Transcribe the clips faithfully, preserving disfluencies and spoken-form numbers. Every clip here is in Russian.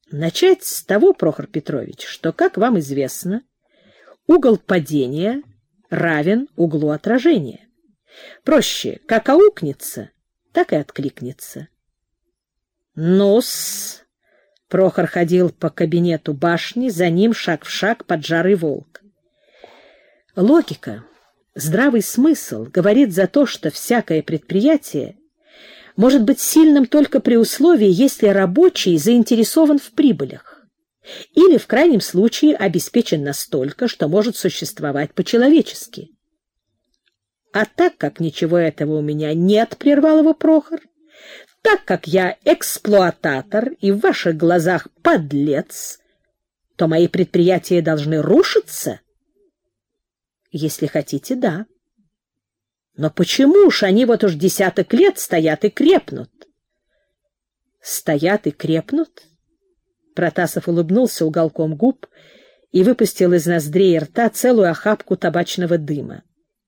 Начать с того, Прохор Петрович, что, как вам известно, угол падения равен углу отражения. Проще, как аукнется, так и откликнется. Ну-с, Прохор ходил по кабинету башни, за ним шаг в шаг поджарый волк. Логика, здравый смысл говорит за то, что всякое предприятие может быть сильным только при условии, если рабочий заинтересован в прибылях или, в крайнем случае, обеспечен настолько, что может существовать по-человечески. А так как ничего этого у меня нет, — прервал его Прохор, — так как я эксплуататор и в ваших глазах подлец, то мои предприятия должны рушиться? Если хотите, да. Но почему ж они вот уж десяток лет стоят и крепнут? Стоят и крепнут? Протасов улыбнулся уголком губ и выпустил из ноздрей и рта целую охапку табачного дыма.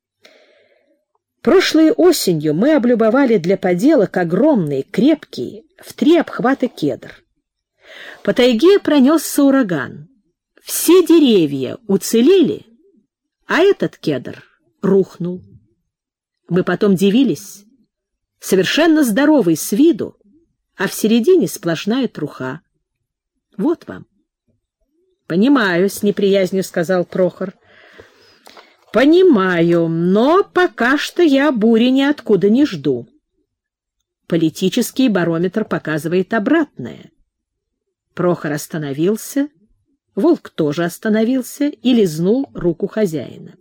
Прошлой осенью мы облюбовали для поделок огромный, крепкий, в три обхвата кедр. По тайге пронесся ураган. Все деревья уцелели, а этот кедр рухнул. Мы потом дивились. Совершенно здоровый с виду, а в середине сплошная труха. Вот вам. — Понимаю, — с неприязнью сказал Прохор. — Понимаю, но пока что я бури ниоткуда не жду. Политический барометр показывает обратное. Прохор остановился, волк тоже остановился и лизнул руку хозяина.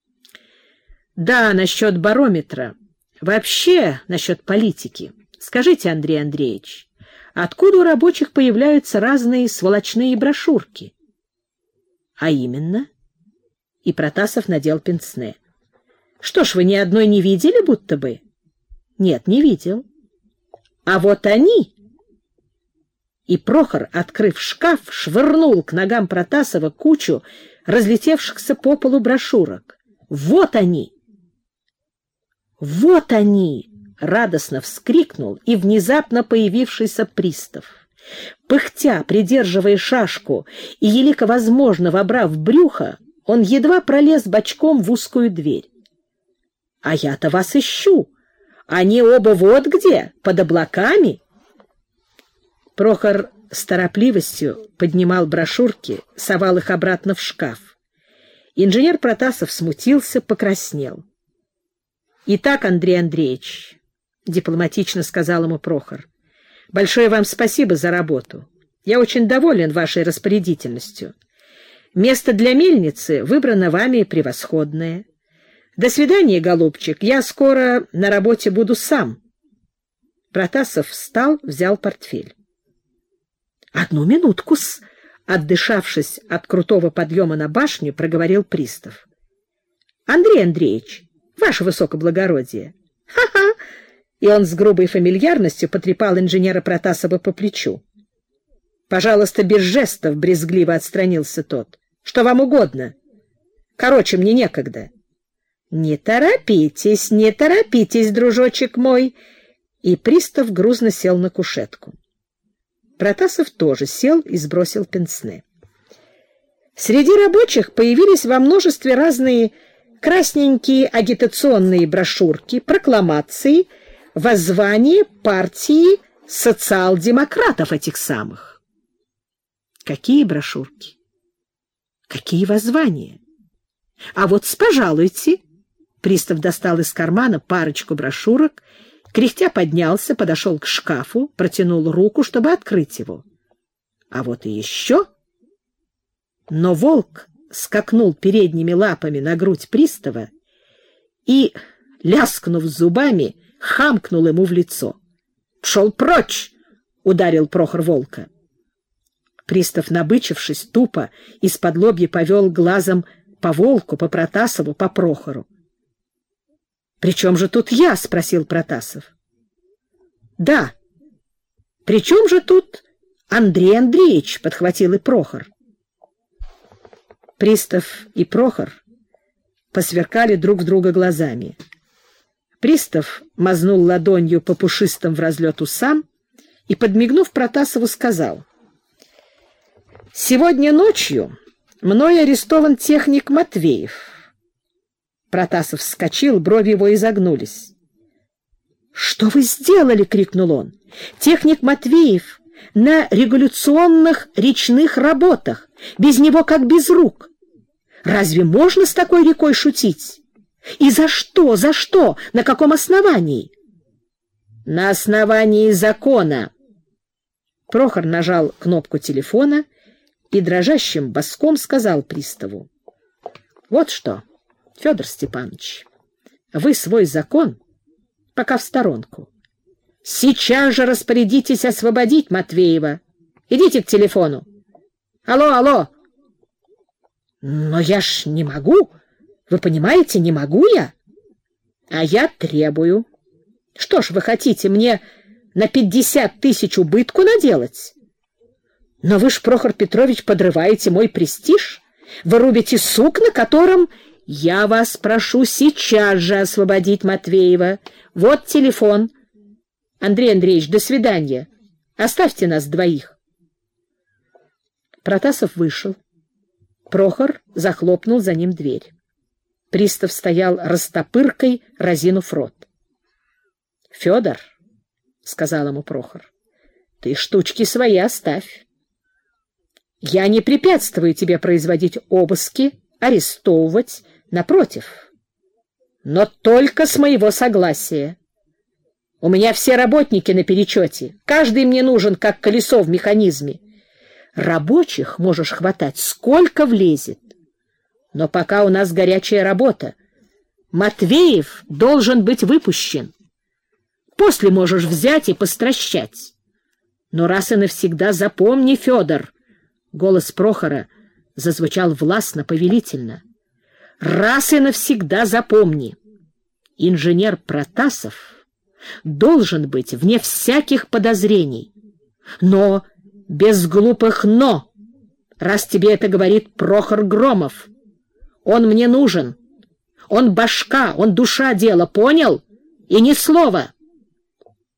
Да, насчет барометра. Вообще, насчет политики. Скажите, Андрей Андреевич, откуда у рабочих появляются разные сволочные брошюрки? А именно? И Протасов надел пенсне. Что ж, вы ни одной не видели, будто бы? Нет, не видел. А вот они... И Прохор, открыв шкаф, швырнул к ногам Протасова кучу разлетевшихся по полу брошюрок. Вот они! Вот они! — радостно вскрикнул и внезапно появившийся пристав. Пыхтя, придерживая шашку и, елико возможно, вобрав брюхо, он едва пролез бочком в узкую дверь. — А я-то вас ищу! Они оба вот где, под облаками! Прохор с торопливостью поднимал брошюрки, совал их обратно в шкаф. Инженер Протасов смутился, покраснел. — Итак, Андрей Андреевич, — дипломатично сказал ему Прохор, — большое вам спасибо за работу. Я очень доволен вашей распорядительностью. Место для мельницы выбрано вами превосходное. До свидания, голубчик, я скоро на работе буду сам. Протасов встал, взял портфель. — Одну минутку-с, — отдышавшись от крутого подъема на башню, проговорил пристав. — Андрей Андреевич, ваше высокоблагородие! Ха-ха! И он с грубой фамильярностью потрепал инженера Протасова по плечу. — Пожалуйста, без жестов, — брезгливо отстранился тот. — Что вам угодно? Короче, мне некогда. — Не торопитесь, не торопитесь, дружочек мой! И пристав грузно сел на кушетку. Протасов тоже сел и сбросил пенсне. Среди рабочих появились во множестве разные красненькие агитационные брошюрки, прокламации, воззвания партии социал-демократов этих самых. Какие брошюрки? Какие воззвания? А вот спожалуйте. Пристав достал из кармана парочку брошюрок, кряхтя поднялся, подошел к шкафу, протянул руку, чтобы открыть его. А вот и еще. Но волк скакнул передними лапами на грудь пристава и, ляскнув зубами, хамкнул ему в лицо. — Пшел прочь! — ударил Прохор волка. Пристав, набычившись, тупо из-под лобья повел глазом по волку, по Протасову, по Прохору. — При чем же тут я? — спросил Протасов. — Да. — При чем же тут Андрей Андреевич? — подхватил и Прохор. Пристав и Прохор посверкали друг в друга глазами. Пристав мазнул ладонью по пушистым в разлет усам и, подмигнув Протасову, сказал: Сегодня ночью мной арестован техник Матвеев. Протасов вскочил, брови его изогнулись. — Что вы сделали? — крикнул он. — Техник Матвеев на регуляционных речных работах. Без него как без рук. Разве можно с такой рекой шутить? И за что? За что? На каком основании? — На основании закона. Прохор нажал кнопку телефона и дрожащим баском сказал приставу: — Вот что, Федор Степанович, вы свой закон пока в сторонку. Сейчас же распорядитесь освободить Матвеева. Идите к телефону. Алло, алло. Но я ж не могу. Вы понимаете, не могу я. А я требую. Что ж вы хотите, мне на пятьдесят тысяч убытку наделать? Но вы ж, Прохор Петрович, подрываете мой престиж. Вы рубите сук, на котором... Я вас прошу сейчас же освободить Матвеева. Вот телефон. Андрей Андреевич, до свидания. Оставьте нас двоих. Протасов вышел. Прохор захлопнул за ним дверь. Пристав стоял растопыркой, разинув рот. — Федор, — сказал ему Прохор, — ты штучки свои оставь. Я не препятствую тебе производить обыски, арестовывать, напротив, но только с моего согласия. У меня все работники на перечете, каждый мне нужен, как колесо в механизме. Рабочих можешь хватать, сколько влезет. Но пока у нас горячая работа. Матвеев должен быть выпущен. После можешь взять и постращать. Но раз и навсегда запомни, Федор, голос Прохора зазвучал властно, повелительно. Раз и навсегда запомни, инженер Протасов должен быть вне всяких подозрений. Но без глупых «но», раз тебе это говорит Прохор Громов. Он мне нужен. Он башка, он душа дела, понял? И ни слова.